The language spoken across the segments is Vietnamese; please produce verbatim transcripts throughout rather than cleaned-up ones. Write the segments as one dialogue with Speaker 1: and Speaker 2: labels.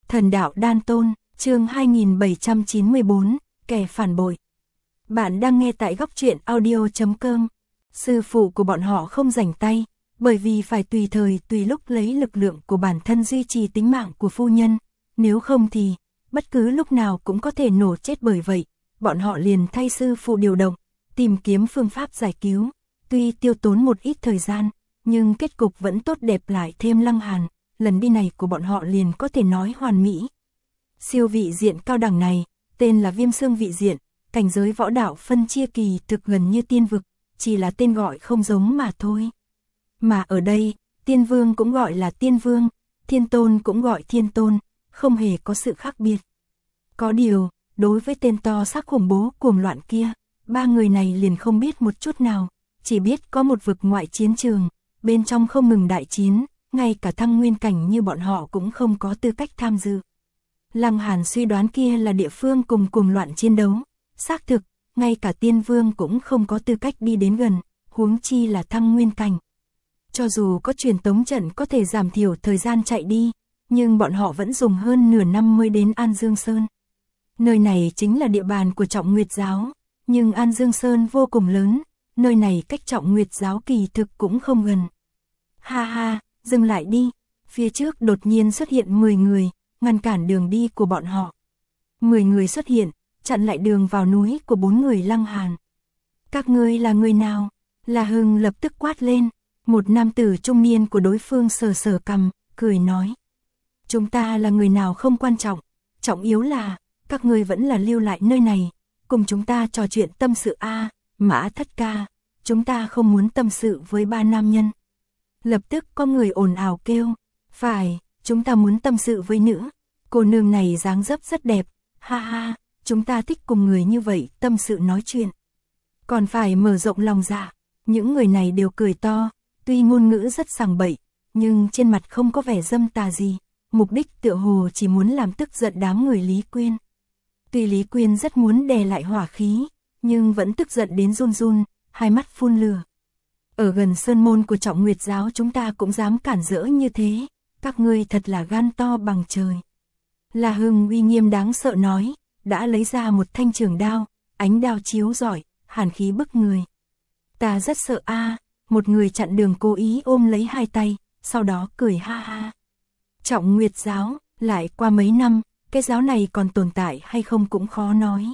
Speaker 1: Thần đạo đan tôn, chương hai nghìn bảy trăm chín mươi bốn, kẻ phản bội. Bạn đang nghe tại góc truyện audio chấm com. Sư phụ của bọn họ không rảnh tay, bởi vì phải tùy thời tùy lúc lấy lực lượng của bản thân duy trì tính mạng của phu nhân, nếu không thì bất cứ lúc nào cũng có thể nổ chết. Bởi vậy, bọn họ liền thay sư phụ điều động, tìm kiếm phương pháp giải cứu. Tuy tiêu tốn một ít thời gian, nhưng kết cục vẫn tốt đẹp. Lại thêm Lăng Hàn, lần đi này của bọn họ liền có thể nói hoàn mỹ. Siêu vị diện cao đẳng này, tên là Viêm Xương vị diện, cảnh giới võ đạo phân chia kỳ thực gần như tiên vực, chỉ là tên gọi không giống mà thôi. Mà ở đây, Tiên Vương cũng gọi là Tiên Vương, Thiên Tôn cũng gọi Thiên Tôn, không hề có sự khác biệt. Có điều, đối với tên to xác khủng bố cuồng loạn kia, ba người này liền không biết một chút nào, chỉ biết có một vực ngoại chiến trường, bên trong không ngừng đại chiến, ngay cả thăng nguyên cảnh như bọn họ cũng không có tư cách tham dự. Lăng Hàn suy đoán kia là địa phương cùng cuồng loạn chiến đấu, xác thực, ngay cả Tiên Vương cũng không có tư cách đi đến gần, huống chi là thăng nguyên cảnh. Cho dù có truyền tống trận có thể giảm thiểu thời gian chạy đi, nhưng bọn họ vẫn dùng hơn nửa năm mới đến An Dương Sơn. Nơi này chính là địa bàn của Trọng Nguyệt Giáo, nhưng An Dương Sơn vô cùng lớn, nơi này cách Trọng Nguyệt Giáo kỳ thực cũng không gần. Ha ha, dừng lại đi, phía trước đột nhiên xuất hiện mười người, ngăn cản đường đi của bọn họ. mười người xuất hiện, chặn lại đường vào núi của bốn người Lăng Hàn. Các ngươi là người nào? La Hưng lập tức quát lên, một nam tử trung niên của đối phương sờ sờ cằm, cười nói. Chúng ta là người nào không quan trọng, trọng yếu là, các ngươi vẫn là lưu lại nơi này, cùng chúng ta trò chuyện tâm sự a. À, Mã Thất ca, chúng ta không muốn tâm sự với ba nam nhân. Lập tức có người ồn ào kêu, phải, chúng ta muốn tâm sự với nữ, cô nương này dáng dấp rất đẹp, ha ha, chúng ta thích cùng người như vậy tâm sự nói chuyện. Còn phải mở rộng lòng dạ, những người này đều cười to, tuy ngôn ngữ rất sảng bậy, nhưng trên mặt không có vẻ dâm tà gì, mục đích tựa hồ chỉ muốn làm tức giận đám người Lý Quyên. Tuy Lý Quyên rất muốn đè lại hỏa khí, nhưng vẫn tức giận đến run run, hai mắt phun lửa. Ở gần sơn môn của Trọng Nguyệt Giáo chúng ta cũng dám cản rỡ như thế, các ngươi thật là gan to bằng trời. La Hưng uy nghiêm đáng sợ nói, đã lấy ra một thanh trường đao, ánh đao chiếu rọi, hàn khí bức người. Ta rất sợ a. À, một người chặn đường cố ý ôm lấy hai tay, sau đó cười ha ha. Trọng Nguyệt Giáo, lại qua mấy năm, cái giáo này còn tồn tại hay không cũng khó nói.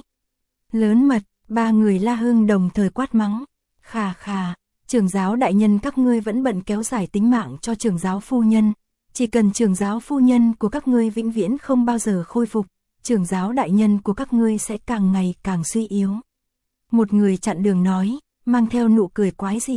Speaker 1: Lớn mật, ba người La Hưng đồng thời quát mắng, khà khà. Trưởng giáo đại nhân các ngươi vẫn bận kéo dài tính mạng cho trưởng giáo phu nhân, chỉ cần trưởng giáo phu nhân của các ngươi vĩnh viễn không bao giờ khôi phục, trưởng giáo đại nhân của các ngươi sẽ càng ngày càng suy yếu. Một người chặn đường nói, mang theo nụ cười quái dị.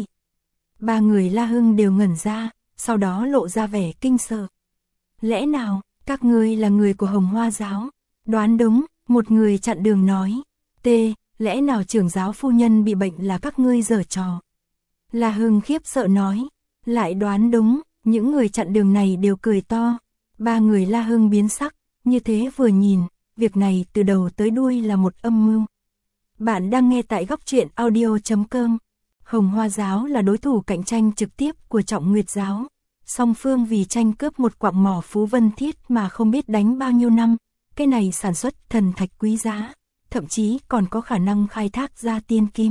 Speaker 1: Ba người La Hưng đều ngẩn ra, sau đó lộ ra vẻ kinh sợ. Lẽ nào, các ngươi là người của Hồng Hoa Giáo? Đoán đúng, một người chặn đường nói. T, lẽ nào trưởng giáo phu nhân bị bệnh là các ngươi giở trò? La Hưng khiếp sợ nói, lại đoán đúng, những người chặn đường này đều cười to. Ba người La Hưng biến sắc, như thế vừa nhìn, việc này từ đầu tới đuôi là một âm mưu. Bạn đang nghe tại góc truyện audio chấm com. Hồng Hoa Giáo là đối thủ cạnh tranh trực tiếp của Trọng Nguyệt Giáo. Song phương vì tranh cướp một quặng mỏ Phú Vân Thiết mà không biết đánh bao nhiêu năm, cái này sản xuất thần thạch quý giá, thậm chí còn có khả năng khai thác ra tiên kim.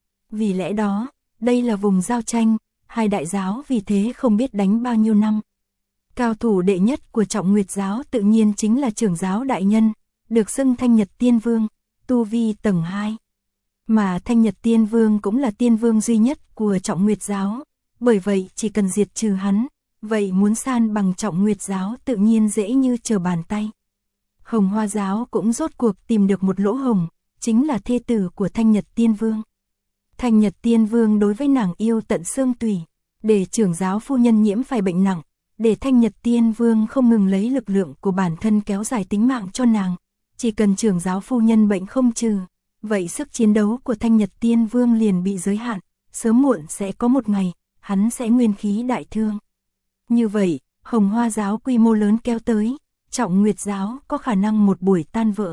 Speaker 1: Vì lẽ đó, đây là vùng giao tranh, hai đại giáo vì thế không biết đánh bao nhiêu năm. Cao thủ đệ nhất của Trọng Nguyệt Giáo tự nhiên chính là trưởng giáo đại nhân, được xưng Thanh Nhật Tiên Vương, tu vi tầng hai. Mà Thanh Nhật Tiên Vương cũng là tiên vương duy nhất của Trọng Nguyệt Giáo, bởi vậy chỉ cần diệt trừ hắn, vậy muốn san bằng Trọng Nguyệt Giáo tự nhiên dễ như trở bàn tay. Hồng Hoa Giáo cũng rốt cuộc tìm được một lỗ hổng, chính là thê tử của Thanh Nhật Tiên Vương. Thanh Nhật Tiên Vương đối với nàng yêu tận xương tủy, để trưởng giáo phu nhân nhiễm phải bệnh nặng, để Thanh Nhật Tiên Vương không ngừng lấy lực lượng của bản thân kéo dài tính mạng cho nàng. Chỉ cần trưởng giáo phu nhân bệnh không trừ, vậy sức chiến đấu của Thanh Nhật Tiên Vương liền bị giới hạn, sớm muộn sẽ có một ngày, hắn sẽ nguyên khí đại thương. Như vậy, Hồng Hoa Giáo quy mô lớn kéo tới, Trọng Nguyệt Giáo có khả năng một buổi tan vỡ.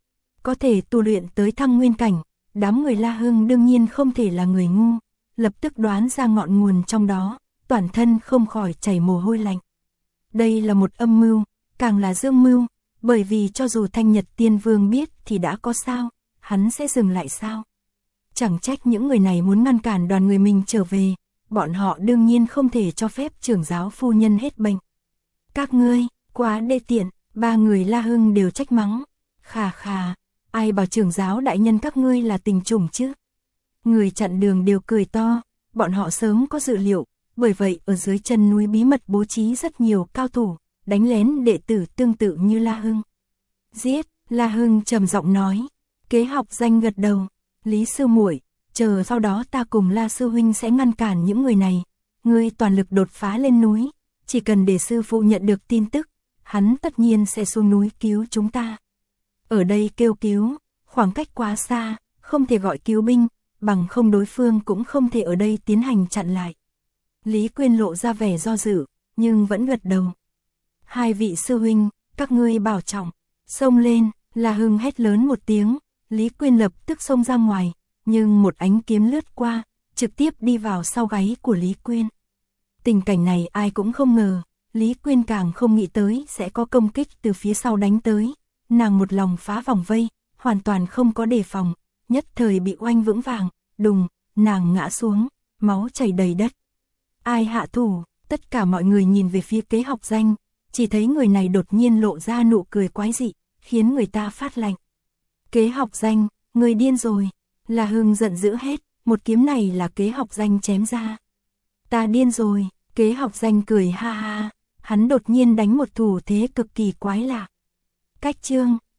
Speaker 1: Có thể tu luyện tới thăng nguyên cảnh, đám người La Hưng đương nhiên không thể là người ngu, lập tức đoán ra ngọn nguồn trong đó, toàn thân không khỏi chảy mồ hôi lạnh. Đây là một âm mưu, càng là dương mưu, Bởi vì cho dù Thanh Nhật Tiên Vương biết thì đã có sao, hắn sẽ dừng lại sao? Chẳng trách những người này muốn ngăn cản đoàn người mình trở về, bọn họ đương nhiên không thể cho phép trưởng giáo phu nhân hết bệnh. Các ngươi, quá đê tiện, ba người La Hưng đều trách mắng. Khà khà, ai bảo trưởng giáo đại nhân các ngươi là tình trùng chứ? Người chặn đường đều cười to, bọn họ sớm có dự liệu, bởi vậy ở dưới chân núi bí mật bố trí rất nhiều cao thủ, đánh lén đệ tử tương tự như La Hưng. Giết, La Hưng trầm giọng nói. Kế học danh gật đầu. Lý sư muội, chờ sau đó ta cùng La sư huynh sẽ ngăn cản những người này. Ngươi toàn lực đột phá lên núi, chỉ cần để sư phụ nhận được tin tức, hắn tất nhiên sẽ xuống núi cứu chúng ta. Ở đây kêu cứu, khoảng cách quá xa, không thể gọi cứu binh, bằng không đối phương cũng không thể ở đây tiến hành chặn lại. Lý Quyên lộ ra vẻ do dự, nhưng vẫn gật đầu. Hai vị sư huynh, các ngươi bảo trọng. Xông lên, La Hưng hét lớn một tiếng, Lý Quyên lập tức xông ra ngoài, nhưng một ánh kiếm lướt qua, trực tiếp đi vào sau gáy của Lý Quyên. Tình cảnh này ai cũng không ngờ, Lý Quyên càng không nghĩ tới sẽ có công kích từ phía sau đánh tới. Nàng một lòng phá vòng vây, hoàn toàn không có đề phòng, nhất thời bị oanh vững vàng, đùng, nàng ngã xuống, máu chảy đầy đất. Ai hạ thủ? Tất cả mọi người nhìn về phía Kế học danh, chỉ thấy người này đột nhiên lộ ra nụ cười quái dị, khiến người ta phát lạnh. Kế học danh, người điên rồi. La Hưng giận dữ hết, một kiếm này là Kế học danh chém ra. Ta điên rồi, Kế học danh cười ha ha, hắn đột nhiên đánh một thủ thế cực kỳ quái lạ. Cách chương